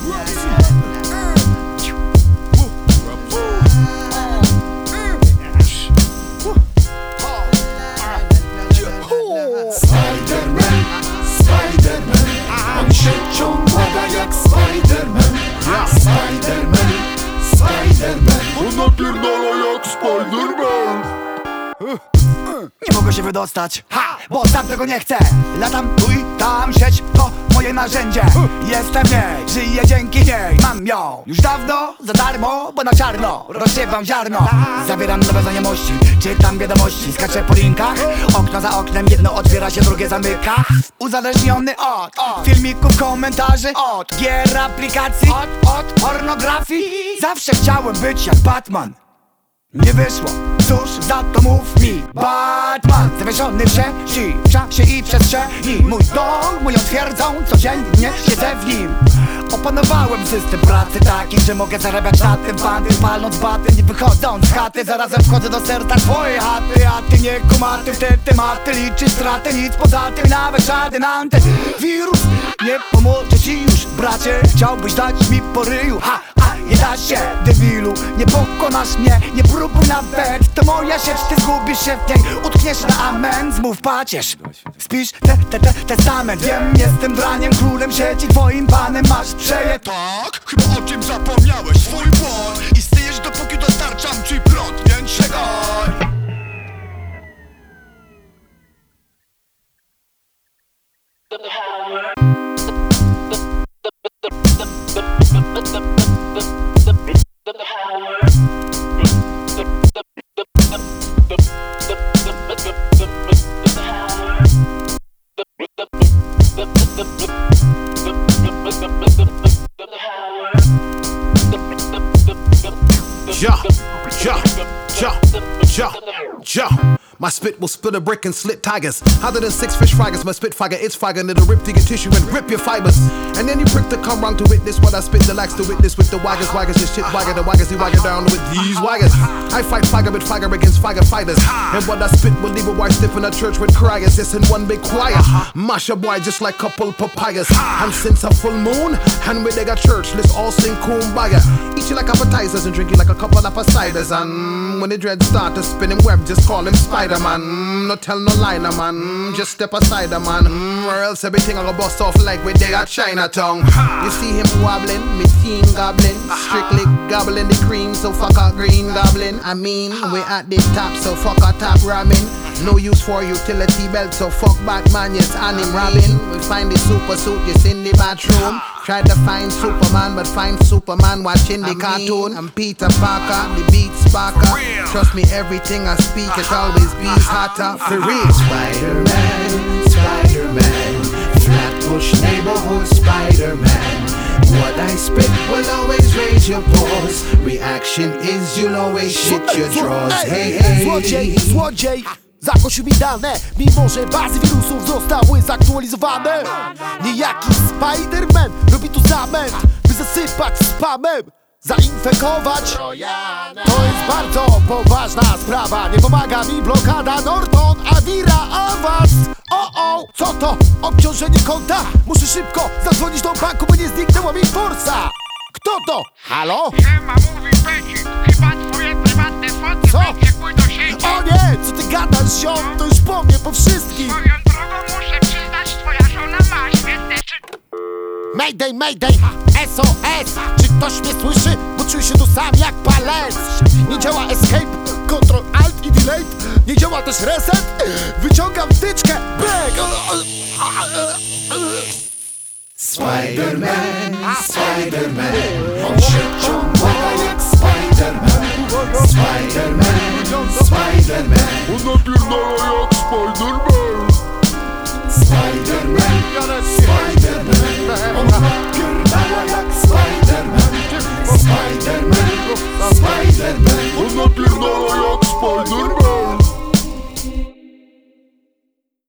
Spiderman, Spiderman, on się ciągła jak Spiderman. Spiderman, Spiderman, on napierdala jak Spiderman. Nie mogę się wydostać, bo sam tego nie chcę. Latam tu i tam, sieć to moje narzędzie. Jestem w niej, żyję dzięki niej. Mam ją już dawno, za darmo, bo na czarno rozsiewam ziarno. Zabieram nowe znajomości, czytam wiadomości, skaczę po linkach. Okno za oknem, jedno otwiera się, drugie zamyka. Uzależniony od filmików, komentarzy, od gier, aplikacji, od pornografii. Zawsze chciałem być jak Batman, nie wyszło, cóż za to mów mi. Batman, zawieszony w sieci, w czasie i przestrzeni. Mój dom, moją twierdzą, codziennie siedzę w nim. Opanowałem system pracy taki, że mogę zarabiać na tym bandy, palnąc baty, nie wychodząc z chaty. Zarazem wchodzę do serca twojej chaty, a ty nie kumaty w te tematy. Liczy straty, nic poza tym, nawet żaden antywirus nie pomoże ci już, bracie. Chciałbyś dać mi po ryju, nie da się, debilu, nie pokonasz mnie, nie próbuj nawet. To moja sieć, ty zgubisz się w niej, utkniesz na amen. Zmów pacierz, spisz testament. Wiem, jestem draniem, królem sieci, twoim panem, masz przeje. Tak, chyba o tym zapomniałeś, swój błąd. Istniejesz dopóki dostarczam ci prąd, więc czekaj. My spit will split a brick and slit tigers. Hotter than 6 fish fryers, my spit fire, it's fire. It'll rip through your tissue and rip your fibers. And then you prick to come round to witness what I spit. The likes to witness with the waggers, just shit wagger. The waggers, he wagger down with these waggers. I fight fire with fire against fire fighters. And what I spit will leave a white stiff in a church with criers. Yes, in one big choir. Mash a boy just like couple papayas. And since a full moon, and we they got church, let's all sing kumbaya. Eating like appetizers and drinking like a couple of ciders. And when the dread start to spin him web, just call him Spider-Man. No tell no lie, no man. Just step aside, man. Or else everything I'll bust off like we they got Chinatown. You see him wobbling, me team goblin. Strictly gobbling the cream, so fuck a green goblin. I mean, we at the top, so fuck a top ramen. No use for utility belt, so fuck Batman, yes, and him Robin. We find the super suit, yes, in the bathroom. Try to find Superman, but find Superman watching the cartoon. I'm Peter Parker, the beat sparker. Trust me, everything I speak, it always be hotter. For real. Spider-Man, Spider-Man, Flatbush neighborhood Spider-Man. What I spit will always raise your paws. Reaction is you'll always shit your drawers. Hey, hey. Złodziej, zakosił mi dane, mimo że bazy wirusów zostały zaktualizowane. Niejaki Spider-Man robi tu zamęt, by zasypać spamem, zainfekować. To jest bardzo poważna sprawa. Nie pomaga mi blokada Norton, Avira, awans. Co to? Obciążenie konta? Muszę szybko zadzwonić do banku, by nie zniknęła mi forsa. Kto to? Halo? Siema, mówi Becik, chyba twoje prywatne foty wyciekły do sieci. O nie, co ty gadasz, ziom? To już po mnie, po wszystkim. Swoją drogą muszę przyznać, twoja żona ma świetne Mayday, mayday, SOS. Czy ktoś mnie słyszy? Bo czuję się tu sam jak palec. Nie działa escape, Ctrl Alt i delete. Nie działa też reset. Wyciągam wtyczkę, bang. Spider-Man, Spider-Man, on się